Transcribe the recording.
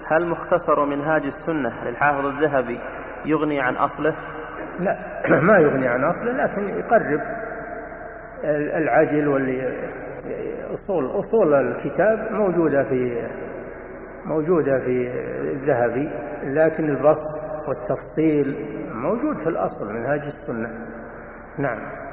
هل مختصر منهاج السنة للحافظ الذهبي يغني عن أصله؟ لا، ما يغني عن أصله، لكن يقرب العجل أصول الكتاب موجودة في الذهبي، لكن البسط والتفصيل موجود في الأصل منهاج السنة. نعم.